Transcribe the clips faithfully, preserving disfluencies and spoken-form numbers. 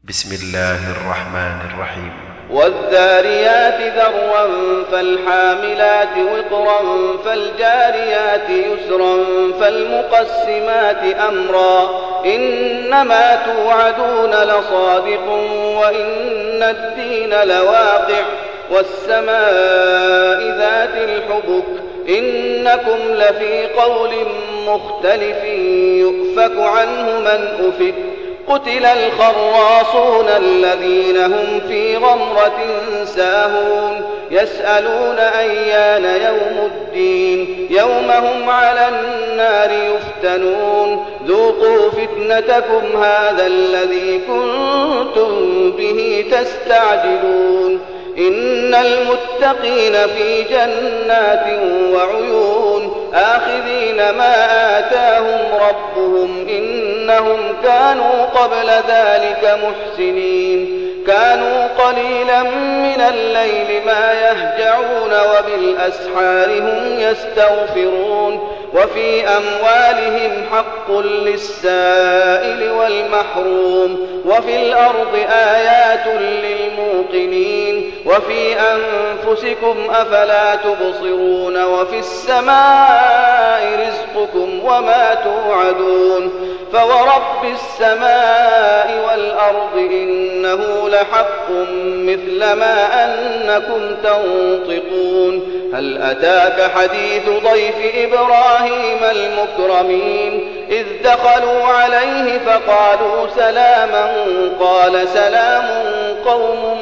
بسم الله الرحمن الرحيم. والذاريات ذروا فالحاملات وقرا فالجاريات يسرا فالمقسمات أمرا إنما توعدون لصادق وإن الدين لواقع والسماء ذات الحبك إنكم لفي قول مختلف يؤفك عنه من أفك قتل الخراصون الذين هم في غمرة ساهون يسألون أيان يوم الدين يوم هم على النار يفتنون ذوقوا فتنتكم هذا الذي كنتم به تستعجلون إن المتقين في جنات وعيون آخذين ما آتاهم ربهم إنهم كانوا قبل ذلك محسنين كانوا قليلا من الليل ما يهجعون وبالأسحار هم يستغفرون وفي أموالهم حق للسائل والمحروم وفي الأرض آيات للموقنين وفي أنفسكم أفلا تبصرون وفي السماء رزقكم وما توعدون فورب السماء والأرض إنه لحق مثل ما أنكم تنطقون هل أتاك حديث ضيف إبراهيم المكرمين إذ دخلوا عليه فقالوا سلاما قال سلام قوم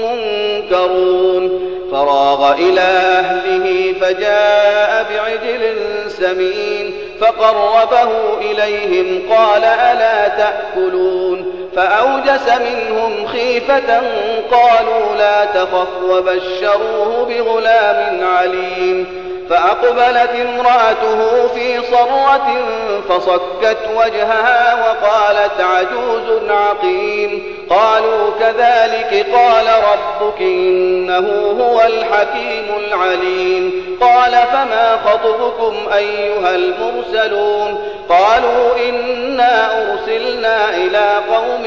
منكرون فراغ إلى أهله فجاء بعجل سمين فقربه إليهم قال ألا تأكلون فأوجس منهم خيفة قالوا لا تخف وبشروه بغلام عليم فأقبلت امرأته في صرة فصكت وجهها وقالت عجوز عقيم قالوا كذلك قال ربك إنه هو الحكيم العليم قال فما خطبكم أيها المرسلون قالوا إنا أرسلنا إلى قوم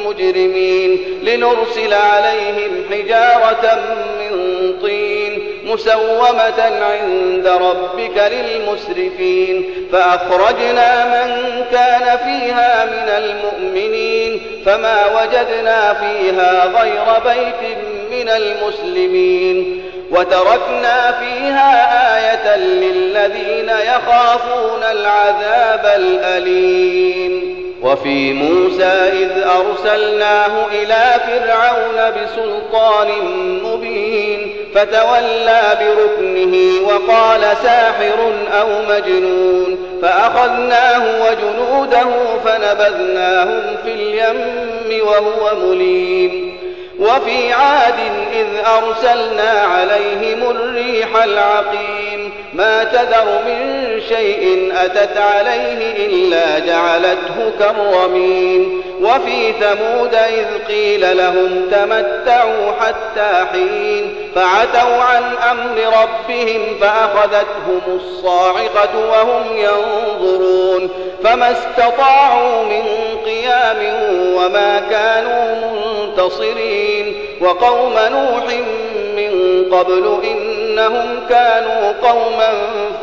مجرمين لنرسل عليهم حجارة من طين مسومة عند ربك للمسرفين فأخرجنا من كان فيها من المؤمنين فما وجدنا فيها غير بيت من المسلمين وتركنا فيها آية للذين يخافون العذاب الأليم وفي موسى إذ أرسلناه إلى فرعون بسلطان مبين فتولى بركنه وقال ساحر أو مجنون فأخذناه وجنوده فنبذناهم في اليم وهو مليم وفي عاد إذ أرسلنا عليهم الريح العقيم ما تذر من شيء أتت عليه إلا جعلته كالرميم وفي ثمود إذ قيل لهم تمتعوا حتى حين فعتوا عن أمر ربهم فأخذتهم الصاعقة وهم ينظرون فما استطاعوا من قيام وما كانوا منتصرين وقوم نوح من قبل إنهم كانوا قوما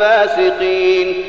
فاسقين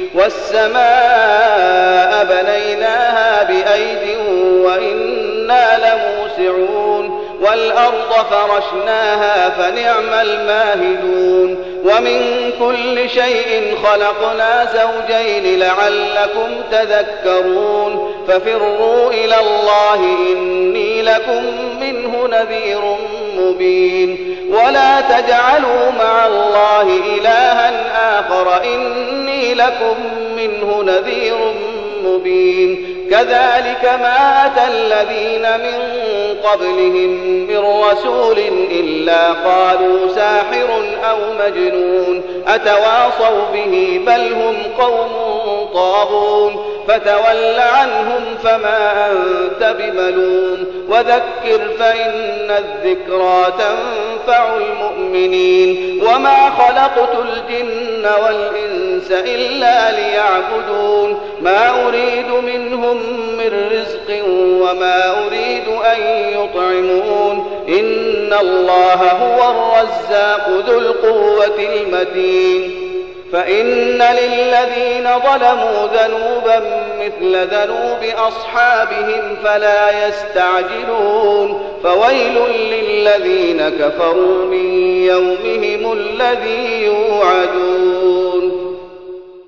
والسماء بنيناها بأيد وإنا لموسعون والأرض فرشناها فنعم الماهدون ومن كل شيء خلقنا زوجين لعلكم تذكرون ففروا إلى الله إني لكم منه نذير مبين ولا تجعلوا مع الله إلها آخر إني لكم منه نذير مبين كذلك ما أتى الذين من قبلهم من رسول إلا قالوا ساحر أو مجنون أتواصوا به بل هم قوم طاغون فتول عنهم فما أنت بملوم وذكر فإن الذكرى تنفع المؤمنين وما خلقت الجن والإنس إلا ليعبدون ما أريد منهم من رزق وما أريد أن يطعمون إن الله هو الرزاق ذو القوة المتين فإن للذين ظلموا ذنوبا مثل ذنوب أصحابهم فلا يستعجلون فويل للذين كفروا من يومهم الذي يوعدون